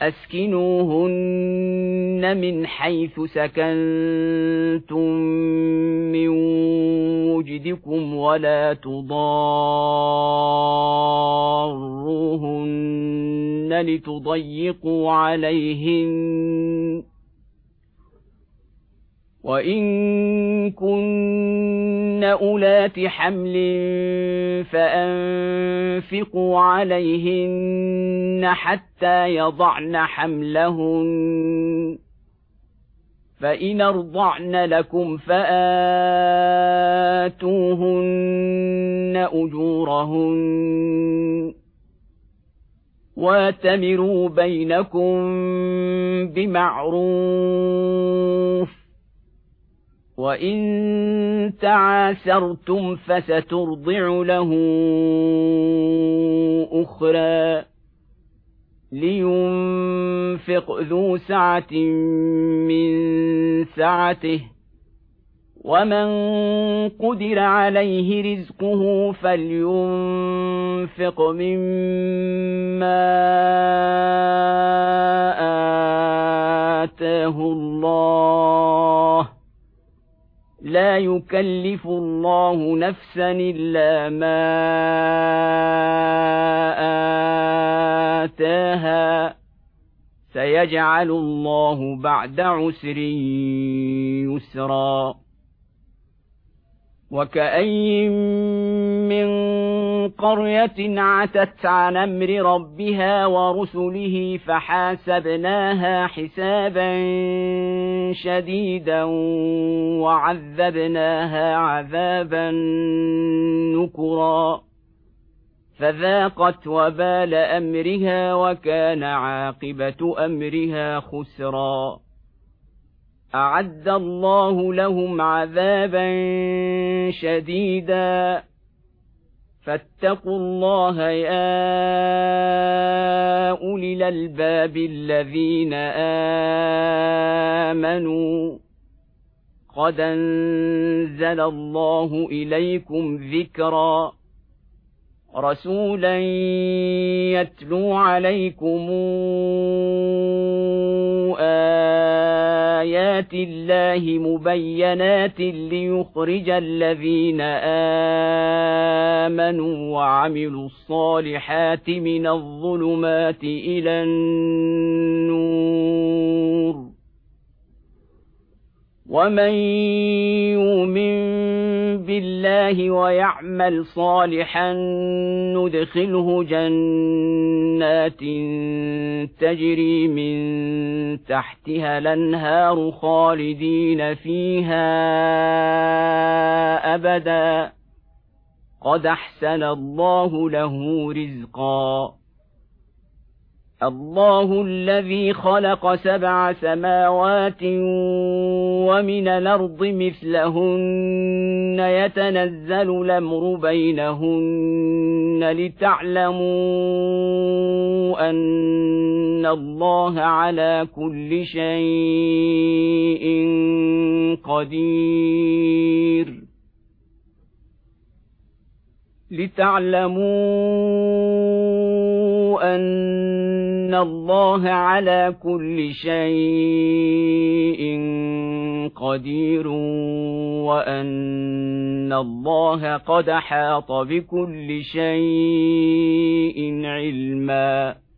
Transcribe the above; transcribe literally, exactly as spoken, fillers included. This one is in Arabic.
أسكنوهن من حيث سكنتم من وجدكم ولا تضاروهن لتضيقوا عليهن وإن كن أولات حمل فأنفقوا عليهن حتى يضعن حملهن فإن أرضعن لكم فآتوهن أجورهن واتمروا بينكم بمعروف وإن تعاسرتم فسترضع له أخرى لينفق ذو سعة من سعته ومن قدر عليه رزقه فلينفق مما آتاه الله لا يكلف الله نفسا إلا ما آتاها سيجعل الله بعد عسر يسرا وكأي من قرية عتت عن أمر ربها ورسله فحاسبناها حسابا شديدا وعذبناها عذابا نكرا فذاقت وبال أمرها وكان عاقبة أمرها خسرا أعد الله لهم عذابا شديدا فاتقوا الله يا أولي الألباب الذين آمنوا قد أنزل الله إليكم ذكرا رسولا يتلو عليكم آيات الله مبينات ليخرج الذين آمنوا وعملوا الصالحات من الظلمات إلى النور ومن يؤمن بالله ويعمل صالحا ندخله جنات تجري من تحتها الأنهار خالدين فيها أبدا قد أحسن الله له رزقا الله الذي خلق سبع سماوات ومن الأرض مثلهن يتنزل الأمر بينهن لتعلموا أن الله على كل شيء قدير لتعلموا أن الله على كل شيء قدير وأن الله قد أحاط بكل شيء علما.